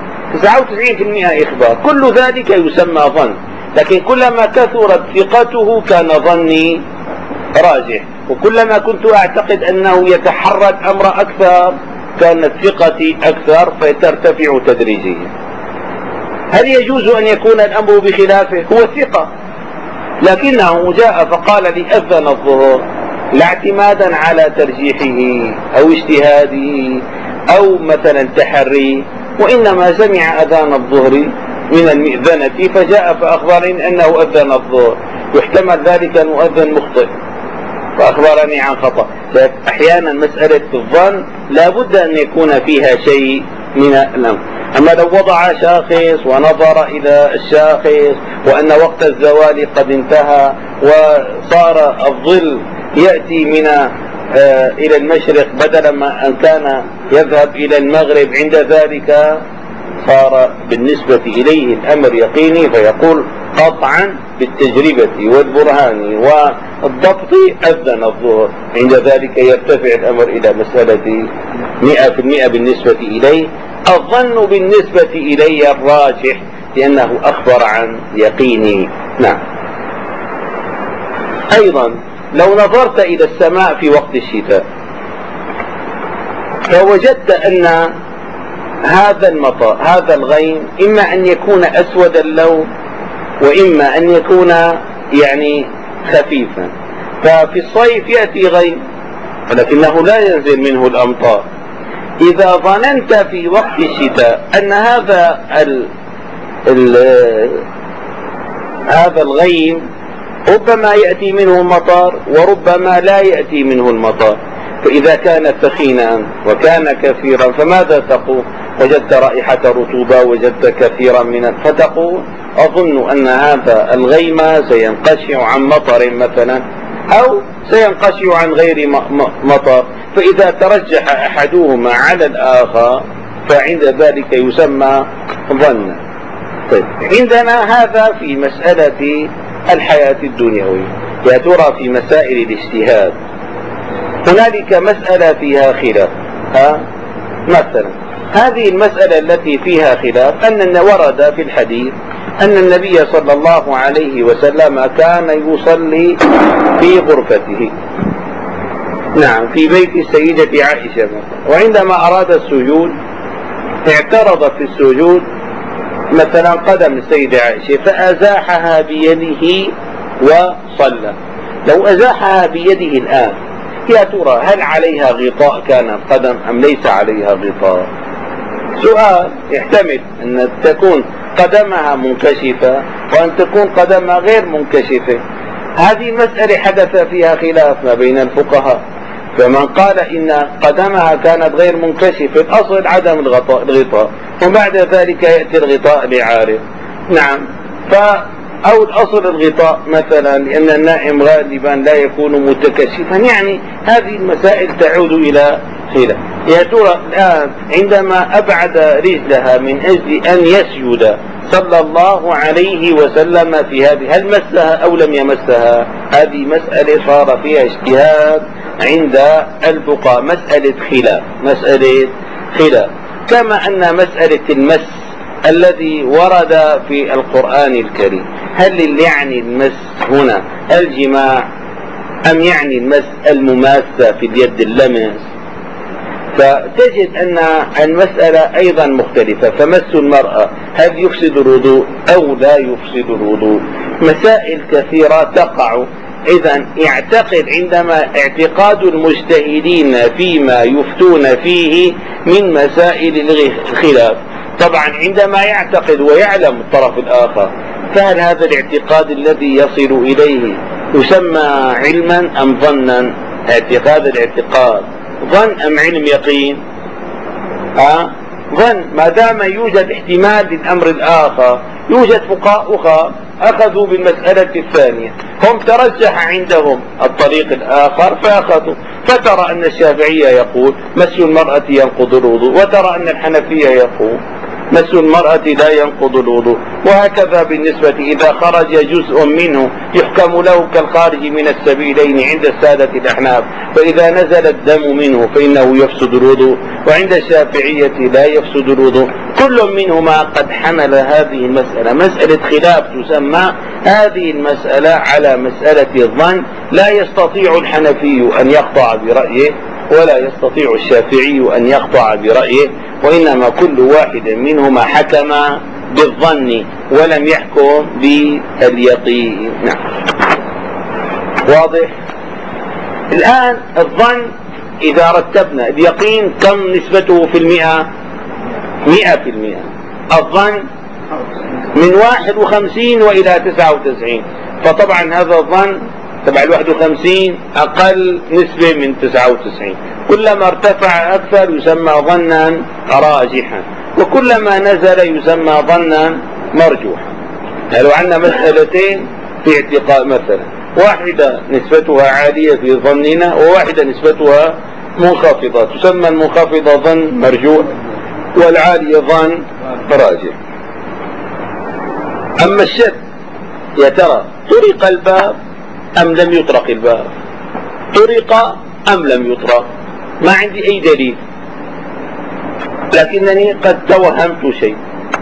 99% إخبار، كل ذلك يسمى ظن. لكن كلما كثرت ثقته كان ظني راجح، وكلما كنت أعتقد أنه يتحرى الأمر أكثر كانت ثقتي أكثر، فترتفع تدريجيا. هل يجوز أن يكون الأمر بخلافه؟ هو الثقة، لكنه جاء فقال لي أذن الظهر، لا اعتمادا على ترجيحه أو اجتهاده أو مثلا تحري، وإنما سمع أذان الظهر من المئذنة فجاء فأخبرني أنه أذن الظهر، يحتمل ذلك أن أذن مخطئ فأخبرني عن خطأ. أحيانا مسألة الظن لا بد أن يكون فيها شيء من الأمر. أما لو وضع شاخص ونظر إلى الشاخص وأن وقت الزوال قد انتهى وصار الظل يأتي من إلى المشرق بدلا ما أن كان يذهب إلى المغرب، عند ذلك صار بالنسبة إليه الأمر يقيني، فيقول قطعا بالتجربة والبرهان والضبط أذن الظهر، عند ذلك يرتفع الأمر إلى مسألة 100% بالنسبة إليه. الظن بالنسبة إلي الراجح لأنه أخبر عن يقيني. نعم. أيضا لو نظرت إلى السماء في وقت الشتاء فوجدت أن هذا المطر، هذا الغيم، إما أن يكون أسود اللون وإما أن يكون يعني خفيفا. ففي الصيف يأتي غيم ولكنه لا ينزل منه الأمطار. إذا ظننت في وقت الشتاء أن هذا الغيم ربما يأتي منه المطر وربما لا يأتي منه المطر، فإذا كان ثخينا وكان كثيرا فماذا تقول؟ وجدت رائحة رطوبة، وجدت كثيرا من، فتقول أظن أن هذا الغيم سينقشع عن مطر مثلا، أو سينقشع عن غير مطر. فإذا ترجح أحدهما على الآخر فعند ذلك يسمى ظنا. طيب، عندنا هذا في مسألة الحياة الدنيوية. يا ترى في مسائل الاجتهاد هنالك مسألة فيها خلاف. مثلا هذه المسألة التي فيها خلاف أن ورد في الحديث أن النبي صلى الله عليه وسلم كان يصلي في غرفته، نعم، في بيت السيدة عائشة، وعندما أراد السجود اعترض في السجود مثلا قدم السيدة عائشة فأزاحها بيده وصلى. لو أزاحها بيده الآن يا ترى هل عليها غطاء كان القدم أم ليس عليها غطاء؟ سؤال. يحتمل أن تكون قدمها منكشفة وأن تكون قدمها غير منكشفة. هذه المسألة حدث فيها خلاف ما بين الفقهاء، فمن قال إن قدمها كانت غير منكشفة الأصل عدم الغطاء، وبعد ذلك يأتي الغطاء لعارض. نعم، أو الأصل الغطاء مثلا، لأن النائم غالبا لا يكون متكشفا. يعني هذه المسائل تعود إلى خلاف. يا ترى الآن عندما أبعد رجلها من أجل أن يسجد صلى الله عليه وسلم في هذه، هل مسها أو لم يمسها؟ هذه مسألة صار فيها اجتهاد عند الفقهاء، مسألة خلاف. كما أن مسألة المس الذي ورد في القرآن الكريم، هل يعني المس هنا الجماع أم يعني المس المماسة في اليد، اللمس؟ فتجد أن المسألة أيضا مختلفة. فمس المرأة هل يفسد الوضوء أو لا يفسد الوضوء؟ مسائل كثيرة تقع. إذا يعتقد عندما اعتقاد المجتهدين فيما يفتون فيه من مسائل الخلاف. طبعا عندما يعتقد ويعلم الطرف الآخر، فهل هذا الاعتقاد الذي يصل إليه يسمى علما أم ظنا؟ اعتقاد الاعتقاد ظن أم علم يقين؟ ظن. ما دام يوجد احتمال للأمر الآخر، يوجد فقهاء أخرى أخذوا بالمسألة الثانية، هم ترجح عندهم الطريق الآخر فأخذوا. فترى أن الشافعية يقول مس المرأة ينقض الوضوء، وترى أن الحنفية يقول مس المرأة لا ينقض الوضوء، وهكذا بالنسبة إذا خرج جزء منه يحكم له كالخارج من السبيلين عند السادة الأحناف، وإذا نزل الدم منه فإنه يفسد الوضوء، وعند الشافعية لا يفسد الوضوء. كل منهما قد حمل هذه المسألة، مسألة خلاف تسمى هذه المسألة على مسألة الظن. لا يستطيع الحنفي أن يقطع برأيه، ولا يستطيع الشافعي أن يقطع برأيه، وإنما كل واحد منهما حكم بالظن ولم يحكم باليقين. نعم، واضح؟ الآن الظن إذا رتبنا اليقين كم نسبته في المئة؟ 100%. الظن من 51 وإلى 99، فطبعا هذا الظن تبع 51 أقل نسبة من 99. كلما ارتفع أكثر يسمى ظنا راجحا، وكلما نزل يسمى ظنا مرجوحا. يعني لو عندنا مسألتين في اعتقاد مثلا، واحدة نسبتها عالية في ظننا وواحدة نسبتها منخفضة، تسمى المنخفضة ظن مرجوح والعالية ظن راجح. أما الشك، يا ترى طرق الباب أم لم يطرق الباب؟ طرق أم لم يطرق؟ ما عندي أي دليل، لكنني قد توهمت شيء.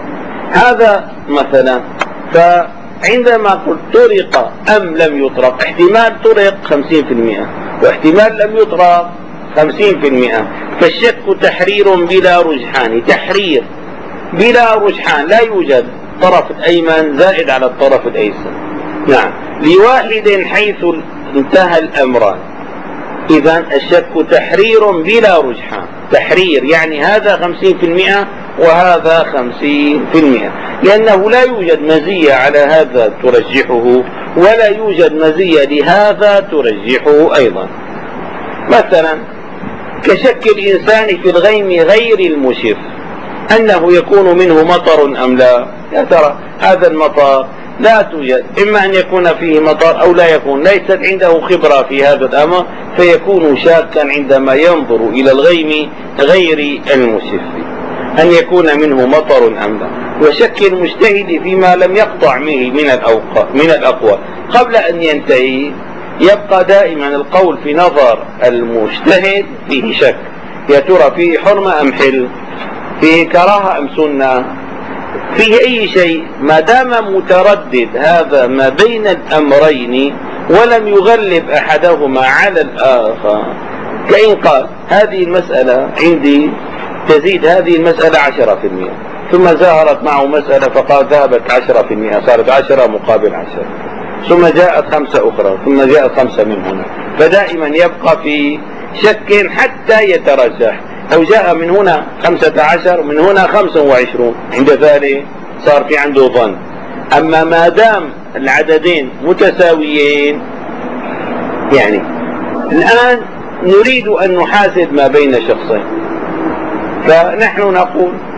هذا مثلا، فعندما قلت طرق أم لم يطرق، احتمال طرق 50% واحتمال لم يطرق 50%. فالشك تحرير بلا رجحان، تحرير بلا رجحان، لا يوجد الطرف الأيمن زائد على الطرف الأيسر. نعم، لواحد حيث انتهى الأمران. إذن الشك تحرير بلا رجحان، تحرير يعني هذا 50% وهذا 50%، لأنه لا يوجد مزية على هذا ترجحه ولا يوجد مزية لهذا ترجحه أيضا. مثلا كشك الإنسان في الغيم غير المشف أنه يكون منه مطر أم لا. يا ترى هذا المطر لا توجد، إما أن يكون فيه مطر أو لا يكون، ليست عنده خبرة في هذا الأمر، فيكون شاكا عندما ينظر إلى الغيم غير المشف أن يكون منه مطر أم لا. وشك المجتهد فيما لم يقطع من الأقوال قبل أن ينتهي، يبقى دائما القول في نظر المجتهد فيه شك، يا ترى فيه حرمة أم حل، فيه كراهة أم سنة، فيه أي شيء. ما دام متردد هذا ما بين الأمرين ولم يغلب أحدهما على الآخر، كأن قال هذه المسألة عندي تزيد هذه المسألة 10%، ثم ظهرت معه مسألة فقال ذهبت 10%، صارت 10 مقابل 10، ثم جاءت 5 أخرى، ثم جاءت 5 من هنا، فدائما يبقى في شك حتى يترجح. أو جاء من هنا 15 من هنا 25، عند ذلك صار في عنده ظن. أما ما دام العددين متساويين، يعني الآن نريد أن نحاسب ما بين شخصين، فنحن نقول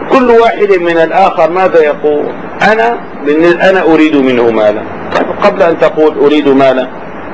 كل واحد من الآخر ماذا يقول؟ أنا أريد منه مالا. قبل أن تقول أريد مالا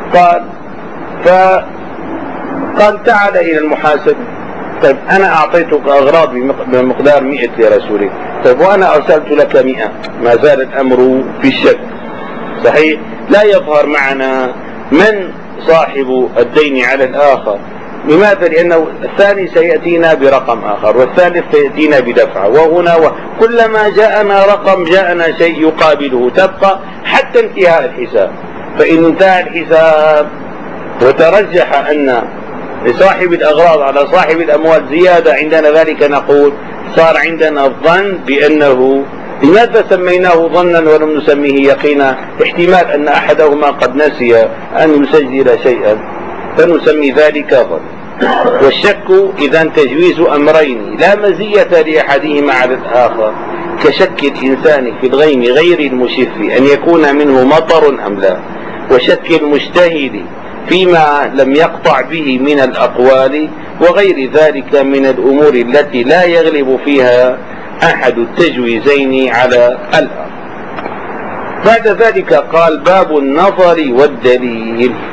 قال تعال إلى المحاسبة. طيب أنا أعطيتك أغراض بمقدار 100 لرسولك، طيب وأنا أرسلت لك 100، ما زال الأمر في الشك. صحيح لا يظهر معنا من صاحب الدين على الآخر. لماذا؟ لأنه الثاني سيأتينا برقم آخر، والثالث سيأتينا بدفعة، وهنا كلما جاءنا رقم جاءنا شيء يقابله، تبقى حتى انتهاء الحساب. فإن انتهى الحساب وترجح أن لصاحب الأغراض على صاحب الأموال زيادة، عندنا ذلك نقول صار عندنا الظن بأنه، لماذا سميناه ظنا ولم نسميه يقينا؟ احتمال أن أحدهما قد نسي أن يسجل شيئا فنسمي ذلك ظن. والشك إذا تجويز أمرين لا مزية لأحدهما على الآخر، كشك الإنسان في الغيم غير المشف أن يكون منه مطر أم لا، وشك المجتهد فيما لم يقطع به من الأقوال، وغير ذلك من الأمور التي لا يغلب فيها أحد التجويزين على الآخر. بعد ذلك قال باب النظر والدليل.